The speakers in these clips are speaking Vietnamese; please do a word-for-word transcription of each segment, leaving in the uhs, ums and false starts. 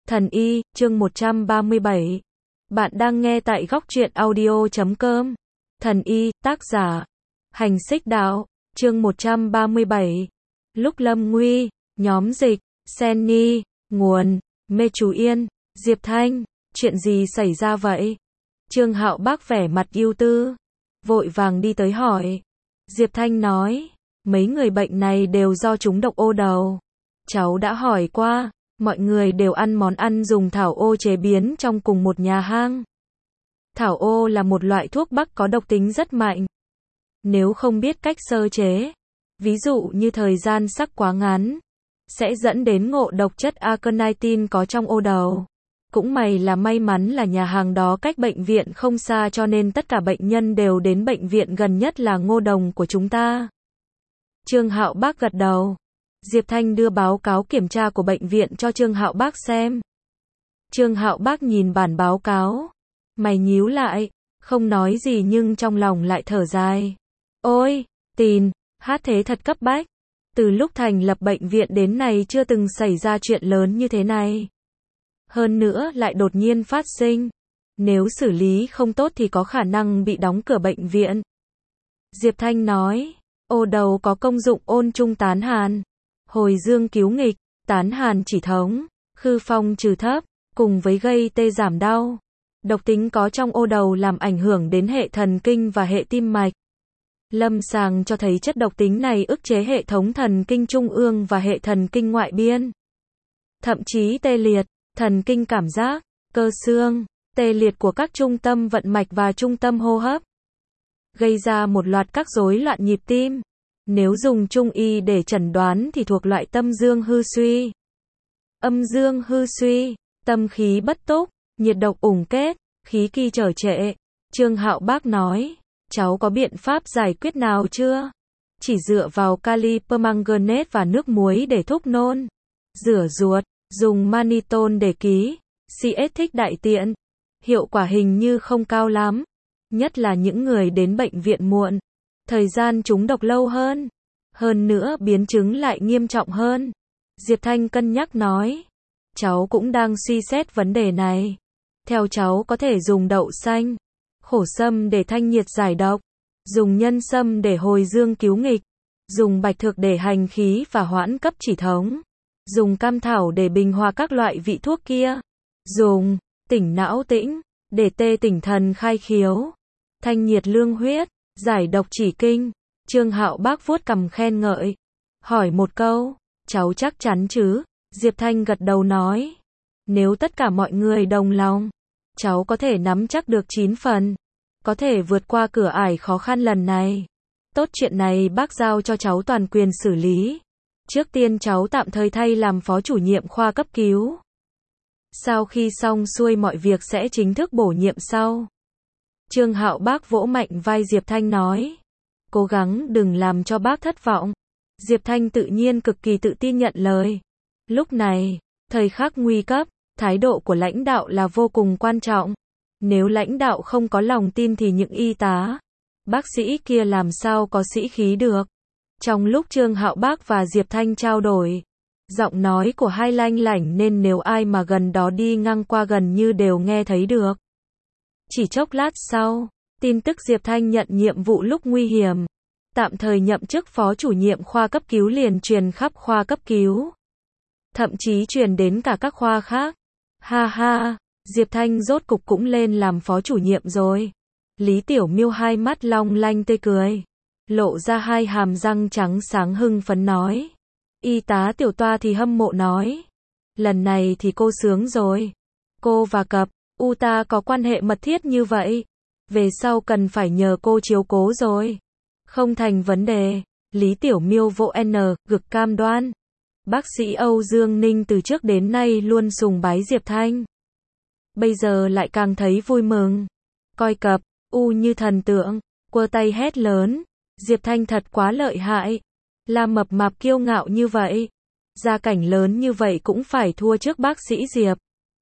Thần y, chương một trăm ba mươi bảy. Bạn đang nghe tại góc truyện audio chấm com. Thần y, tác giả Hành Xích Đạo, chương một trăm ba mươi bảy. Lúc lâm nguy, nhóm dịch, Senny, nguồn, Mê Chú Yên, Diệp Thanh, chuyện gì xảy ra vậy? Trương Hạo Bác vẻ mặt ưu tư, vội vàng đi tới hỏi. Diệp Thanh nói, mấy người bệnh này đều do trúng độc ô đầu. Cháu đã hỏi qua, mọi người đều ăn món ăn dùng thảo ô chế biến trong cùng một nhà hang. Thảo ô là một loại thuốc bắc có độc tính rất mạnh. Nếu không biết cách sơ chế, ví dụ như thời gian sắc quá ngắn, sẽ dẫn đến ngộ độc chất aconitin có trong ô đầu. Cũng may là may mắn là nhà hàng đó cách bệnh viện không xa cho nên tất cả bệnh nhân đều đến bệnh viện gần nhất là Ngô Đồng của chúng ta. Trương Hạo Bác gật đầu. Diệp Thanh đưa báo cáo kiểm tra của bệnh viện cho Trương Hạo Bác xem. Trương Hạo Bác nhìn bản báo cáo, mày nhíu lại, không nói gì nhưng trong lòng lại thở dài. Ôi, Tín, hát thế thật cấp bách. Từ lúc thành lập bệnh viện đến nay chưa từng xảy ra chuyện lớn như thế này. Hơn nữa lại đột nhiên phát sinh. Nếu xử lý không tốt thì có khả năng bị đóng cửa bệnh viện. Diệp Thanh nói, ô đầu có công dụng ôn trung tán hàn, hồi dương cứu nghịch, tán hàn chỉ thống, khư phong trừ thấp, cùng với gây tê giảm đau. Độc tính có trong ô đầu làm ảnh hưởng đến hệ thần kinh và hệ tim mạch. Lâm sàng cho thấy chất độc tính này ức chế hệ thống thần kinh trung ương và hệ thần kinh ngoại biên. Thậm chí tê liệt, thần kinh cảm giác, cơ xương, tê liệt của các trung tâm vận mạch và trung tâm hô hấp. Gây ra một loạt các rối loạn nhịp tim. Nếu dùng trung y để chẩn đoán thì thuộc loại tâm dương hư suy. Âm dương hư suy, tâm khí bất túc, nhiệt độc ủng kết, khí kỳ trở trệ. Trương Hạo Bác nói, cháu có biện pháp giải quyết nào chưa? Chỉ dựa vào kali permanganate và nước muối để thúc nôn, rửa ruột, dùng mannitol để ký, xê ét thích đại tiện. Hiệu quả hình như không cao lắm, nhất là những người đến bệnh viện muộn. Thời gian trúng độc lâu hơn. Hơn nữa biến chứng lại nghiêm trọng hơn. Diệp Thanh cân nhắc nói. Cháu cũng đang suy xét vấn đề này. Theo cháu có thể dùng đậu xanh, khổ sâm để thanh nhiệt giải độc. Dùng nhân sâm để hồi dương cứu nghịch. Dùng bạch thực để hành khí và hoãn cấp chỉ thống. Dùng cam thảo để bình hòa các loại vị thuốc kia. Dùng tỉnh não tĩnh để tê tỉnh thần khai khiếu. Thanh nhiệt lương huyết, giải độc chỉ kinh. Trương Hạo Bác vuốt cằm khen ngợi. Hỏi một câu, cháu chắc chắn chứ? Diệp Thanh gật đầu nói. Nếu tất cả mọi người đồng lòng, cháu có thể nắm chắc được chín phần. Có thể vượt qua cửa ải khó khăn lần này. Tốt, chuyện này bác giao cho cháu toàn quyền xử lý. Trước tiên cháu tạm thời thay làm phó chủ nhiệm khoa cấp cứu. Sau khi xong xuôi mọi việc sẽ chính thức bổ nhiệm sau. Trương Hạo Bác vỗ mạnh vai Diệp Thanh nói. Cố gắng đừng làm cho bác thất vọng. Diệp Thanh tự nhiên cực kỳ tự tin nhận lời. Lúc này, thời khắc nguy cấp, thái độ của lãnh đạo là vô cùng quan trọng. Nếu lãnh đạo không có lòng tin thì những y tá, bác sĩ kia làm sao có sĩ khí được. Trong lúc Trương Hạo Bác và Diệp Thanh trao đổi, giọng nói của hai lanh lảnh nên nếu ai mà gần đó đi ngang qua gần như đều nghe thấy được. Chỉ chốc lát sau, tin tức Diệp Thanh nhận nhiệm vụ lúc nguy hiểm, tạm thời nhậm chức phó chủ nhiệm khoa cấp cứu liền truyền khắp khoa cấp cứu. Thậm chí truyền đến cả các khoa khác. Ha ha, Diệp Thanh rốt cục cũng lên làm phó chủ nhiệm rồi. Lý Tiểu Miêu hai mắt long lanh tươi cười, lộ ra hai hàm răng trắng sáng hưng phấn nói. Y tá Tiểu Toa thì hâm mộ nói. Lần này thì cô sướng rồi. Cô và cặp U ta có quan hệ mật thiết như vậy. Về sau cần phải nhờ cô chiếu cố rồi. Không thành vấn đề. Lý Tiểu Miêu vỗ N, gực cam đoan. Bác sĩ Âu Dương Ninh từ trước đến nay luôn sùng bái Diệp Thanh. Bây giờ lại càng thấy vui mừng. Coi cặp U như thần tượng, quơ tay hét lớn. Diệp Thanh thật quá lợi hại. Là mập mạp kiêu ngạo như vậy. Gia cảnh lớn như vậy cũng phải thua trước bác sĩ Diệp.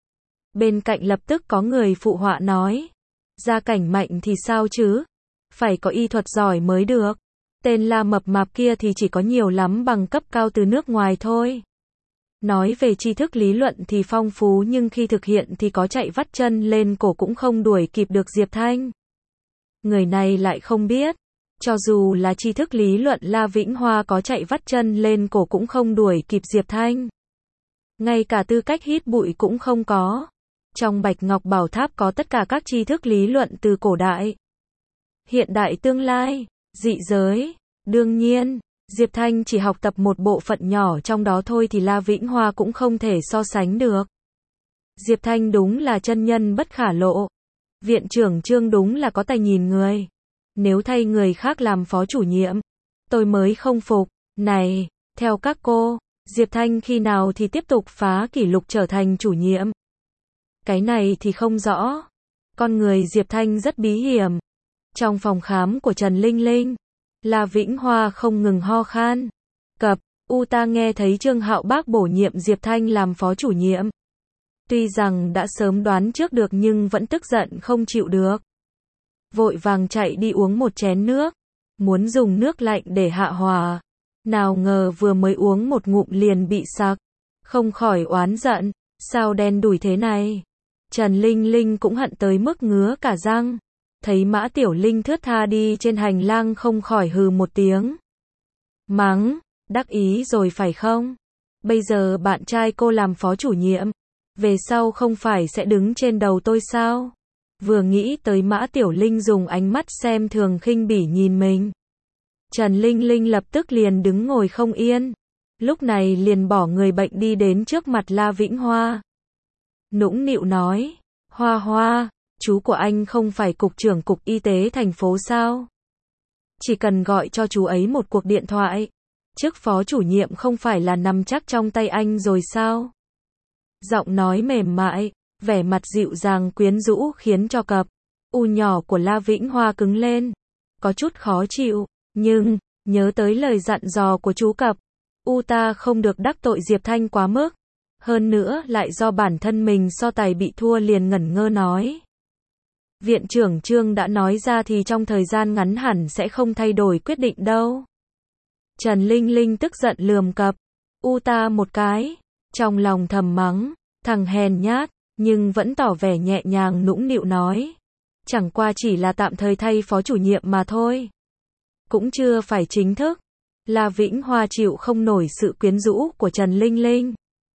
Bên cạnh lập tức có người phụ họa nói. Gia cảnh mạnh thì sao chứ? Phải có y thuật giỏi mới được. Tên La mập mạp kia thì chỉ có nhiều lắm bằng cấp cao từ nước ngoài thôi. Nói về tri thức lý luận thì phong phú nhưng khi thực hiện thì có chạy vắt chân lên cổ cũng không đuổi kịp được Diệp Thanh. Người này lại không biết, cho dù là tri thức lý luận La Vĩnh Hoa có chạy vắt chân lên cổ cũng không đuổi kịp Diệp Thanh. Ngay cả tư cách hít bụi cũng không có. Trong Bạch Ngọc Bảo Tháp có tất cả các tri thức lý luận từ cổ đại, hiện đại, tương lai, dị giới. Đương nhiên, Diệp Thanh chỉ học tập một bộ phận nhỏ trong đó thôi thì La Vĩnh Hoa cũng không thể so sánh được. Diệp Thanh đúng là chân nhân bất khả lộ. Viện trưởng Trương đúng là có tài nhìn người. Nếu thay người khác làm phó chủ nhiệm, tôi mới không phục. Này, theo các cô, Diệp Thanh khi nào thì tiếp tục phá kỷ lục trở thành chủ nhiệm? Cái này thì không rõ. Con người Diệp Thanh rất bí hiểm. Trong phòng khám của Trần Linh Linh, La Vĩnh Hoa không ngừng ho khan. Cập, u ta nghe thấy Trương Hạo Bác bổ nhiệm Diệp Thanh làm phó chủ nhiệm. Tuy rằng đã sớm đoán trước được nhưng vẫn tức giận không chịu được. Vội vàng chạy đi uống một chén nước, muốn dùng nước lạnh để hạ hòa. Nào ngờ vừa mới uống một ngụm liền bị sặc, không khỏi oán giận, sao đen đủi thế này. Trần Linh Linh cũng hận tới mức ngứa cả răng. Thấy Mã Tiểu Linh thướt tha đi trên hành lang không khỏi hừ một tiếng. Mắng, đắc ý rồi phải không? Bây giờ bạn trai cô làm phó chủ nhiệm, về sau không phải sẽ đứng trên đầu tôi sao? Vừa nghĩ tới Mã Tiểu Linh dùng ánh mắt xem thường khinh bỉ nhìn mình, Trần Linh Linh lập tức liền đứng ngồi không yên. Lúc này liền bỏ người bệnh đi đến trước mặt La Vĩnh Hoa. Nũng nịu nói, Hoa Hoa, chú của anh không phải cục trưởng cục y tế thành phố sao? Chỉ cần gọi cho chú ấy một cuộc điện thoại. Chức phó chủ nhiệm không phải là nằm chắc trong tay anh rồi sao? Giọng nói mềm mại, vẻ mặt dịu dàng quyến rũ khiến cho cặp u nhỏ của La Vĩnh Hoa cứng lên. Có chút khó chịu, nhưng, nhớ tới lời dặn dò của chú cặp u ta không được đắc tội Diệp Thanh quá mức. Hơn nữa lại do bản thân mình so tài bị thua liền ngẩn ngơ nói. Viện trưởng Trương đã nói ra thì trong thời gian ngắn hẳn sẽ không thay đổi quyết định đâu. Trần Linh Linh tức giận lườm cặp u ta một cái, trong lòng thầm mắng, thằng hèn nhát, nhưng vẫn tỏ vẻ nhẹ nhàng nũng nịu nói. Chẳng qua chỉ là tạm thời thay phó chủ nhiệm mà thôi. Cũng chưa phải chính thức. La Vĩnh Hoa chịu không nổi sự quyến rũ của Trần Linh Linh.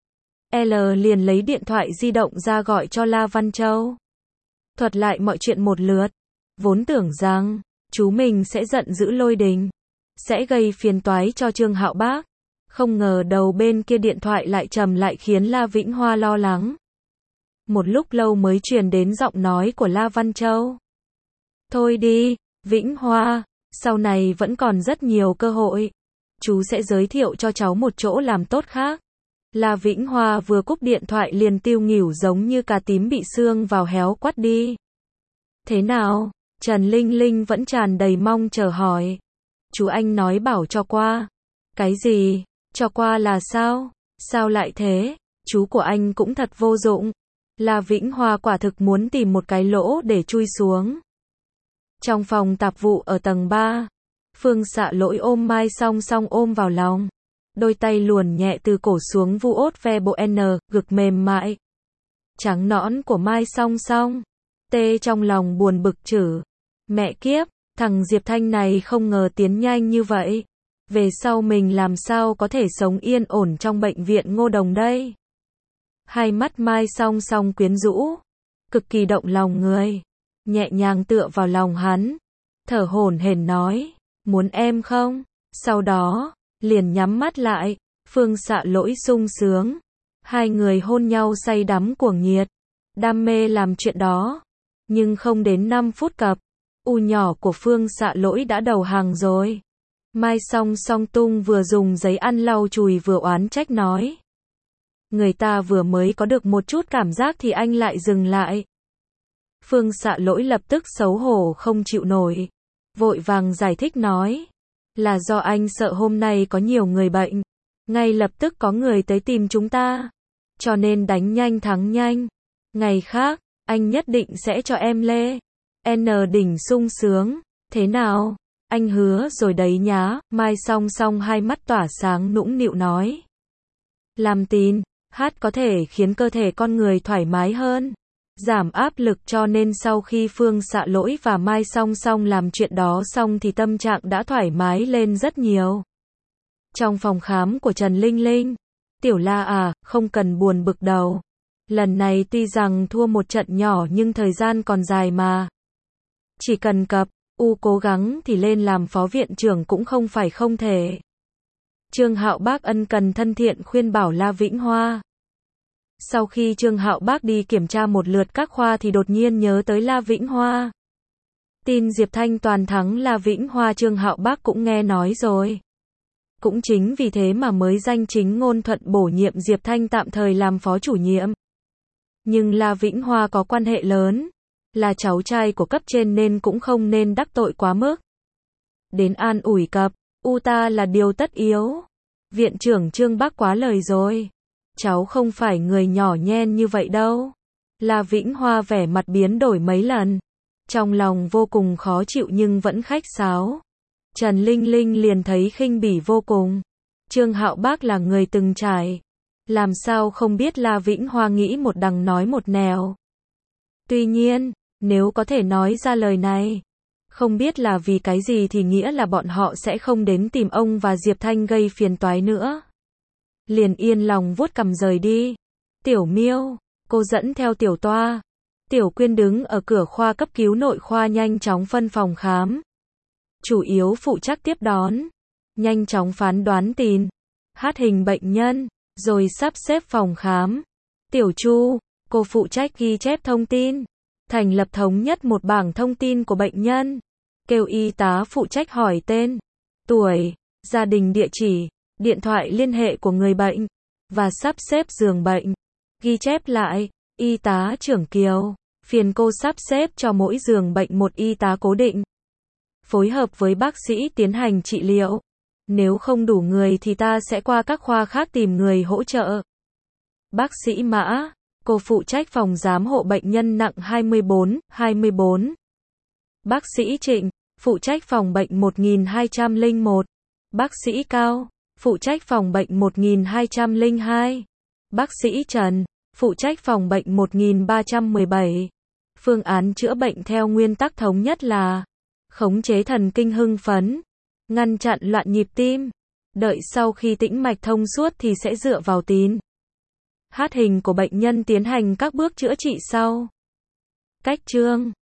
L liền lấy điện thoại di động ra gọi cho La Văn Châu. Thuật lại mọi chuyện một lượt. Vốn tưởng rằng, chú mình sẽ giận dữ lôi đình, sẽ gây phiền toái cho Trương Hạo Bác. Không ngờ đầu bên kia điện thoại lại trầm lại khiến La Vĩnh Hoa lo lắng. Một lúc lâu mới truyền đến giọng nói của La Văn Châu. Thôi đi, Vĩnh Hoa, sau này vẫn còn rất nhiều cơ hội. Chú sẽ giới thiệu cho cháu một chỗ làm tốt khác. La Vĩnh Hoa vừa cúp điện thoại liền tiêu nghỉu giống như cà tím bị xương vào héo quắt đi. Thế nào? Trần Linh Linh vẫn tràn đầy mong chờ hỏi. Chú anh nói bảo cho qua. Cái gì? Cho qua là sao? Sao lại thế? Chú của anh cũng thật vô dụng. La Vĩnh Hoa quả thực muốn tìm một cái lỗ để chui xuống. Trong phòng tạp vụ ở tầng ba, Phương Xạ Lỗi ôm Mai Song Song ôm vào lòng. Đôi tay luồn nhẹ từ cổ xuống vu ốt ve bộ N, ngực mềm mại. Trắng nõn của Mai Song Song. Tê trong lòng buồn bực chử. Mẹ kiếp, thằng Diệp Thanh này không ngờ tiến nhanh như vậy. Về sau mình làm sao có thể sống yên ổn trong bệnh viện Ngô Đồng đây? Hai mắt Mai Song Song quyến rũ, cực kỳ động lòng người. Nhẹ nhàng tựa vào lòng hắn, thở hổn hển nói, muốn em không? Sau đó, liền nhắm mắt lại, Phương Xạ Lỗi sung sướng. Hai người hôn nhau say đắm cuồng nhiệt, đam mê làm chuyện đó. Nhưng không đến năm phút cập, u nhỏ của Phương Xạ Lỗi đã đầu hàng rồi. Mai Song Song tung vừa dùng giấy ăn lau chùi vừa oán trách nói. Người ta vừa mới có được một chút cảm giác thì anh lại dừng lại. Phương Xạ Lỗi lập tức xấu hổ không chịu nổi. Vội vàng giải thích nói. Là do anh sợ hôm nay có nhiều người bệnh. Ngay lập tức có người tới tìm chúng ta. Cho nên đánh nhanh thắng nhanh. Ngày khác, anh nhất định sẽ cho em lê. N đỉnh sung sướng. Thế nào? Anh hứa rồi đấy nhá. Mai Song Song hai mắt tỏa sáng nũng nịu nói. Làm tin, hát có thể khiến cơ thể con người thoải mái hơn, giảm áp lực, cho nên sau khi Phương Xạ Lỗi và Mai song song làm chuyện đó xong thì tâm trạng đã thoải mái lên rất nhiều. Trong phòng khám của Trần Linh Linh, Tiểu La à, không cần buồn bực đâu. Lần này tuy rằng thua một trận nhỏ nhưng thời gian còn dài mà. Chỉ cần cập, U cố gắng thì lên làm phó viện trưởng cũng không phải không thể. Trương Hạo Bác ân cần thân thiện khuyên bảo La Vĩnh Hoa. Sau khi Trương Hạo Bác đi kiểm tra một lượt các khoa thì đột nhiên nhớ tới La Vĩnh Hoa. Tin Diệp Thanh toàn thắng La Vĩnh Hoa Trương Hạo Bác cũng nghe nói rồi. Cũng chính vì thế mà mới danh chính ngôn thuận bổ nhiệm Diệp Thanh tạm thời làm phó chủ nhiệm. Nhưng La Vĩnh Hoa có quan hệ lớn, là cháu trai của cấp trên nên cũng không nên đắc tội quá mức. Đến an ủi cập, U ta là điều tất yếu. Viện trưởng Trương Bác quá lời rồi. Cháu không phải người nhỏ nhen như vậy đâu. La Vĩnh Hoa vẻ mặt biến đổi mấy lần. Trong lòng vô cùng khó chịu nhưng vẫn khách sáo. Trần Linh Linh liền thấy khinh bỉ vô cùng. Trương Hạo Bác là người từng trải. Làm sao không biết La Vĩnh Hoa nghĩ một đằng nói một nẻo. Tuy nhiên, nếu có thể nói ra lời này, không biết là vì cái gì thì nghĩa là bọn họ sẽ không đến tìm ông và Diệp Thanh gây phiền toái nữa. Liền yên lòng vuốt cằm rời đi. Tiểu Miêu, cô dẫn theo Tiểu Toa. Tiểu Quyên đứng ở cửa khoa cấp cứu nội khoa nhanh chóng phân phòng khám. Chủ yếu phụ trách tiếp đón, nhanh chóng phán đoán tin, hát hình bệnh nhân, rồi sắp xếp phòng khám. Tiểu Chu, cô phụ trách ghi chép thông tin, thành lập thống nhất một bảng thông tin của bệnh nhân, kêu y tá phụ trách hỏi tên, tuổi, gia đình địa chỉ, điện thoại liên hệ của người bệnh, và sắp xếp giường bệnh. Ghi chép lại, y tá trưởng Kiều, phiền cô sắp xếp cho mỗi giường bệnh một y tá cố định. Phối hợp với bác sĩ tiến hành trị liệu. Nếu không đủ người thì ta sẽ qua các khoa khác tìm người hỗ trợ. Bác sĩ Mã, cô phụ trách phòng giám hộ bệnh nhân nặng hai mươi bốn, hai mươi bốn. Bác sĩ Trịnh, phụ trách phòng bệnh một nghìn hai trăm lẻ một. Bác sĩ Cao, phụ trách phòng bệnh một nghìn hai trăm lẻ hai. Bác sĩ Trần, phụ trách phòng bệnh một nghìn ba trăm mười bảy. Phương án chữa bệnh theo nguyên tắc thống nhất là khống chế thần kinh hưng phấn, ngăn chặn loạn nhịp tim. Đợi sau khi tĩnh mạch thông suốt thì sẽ dựa vào tín hát hình của bệnh nhân tiến hành các bước chữa trị sau. Cách chương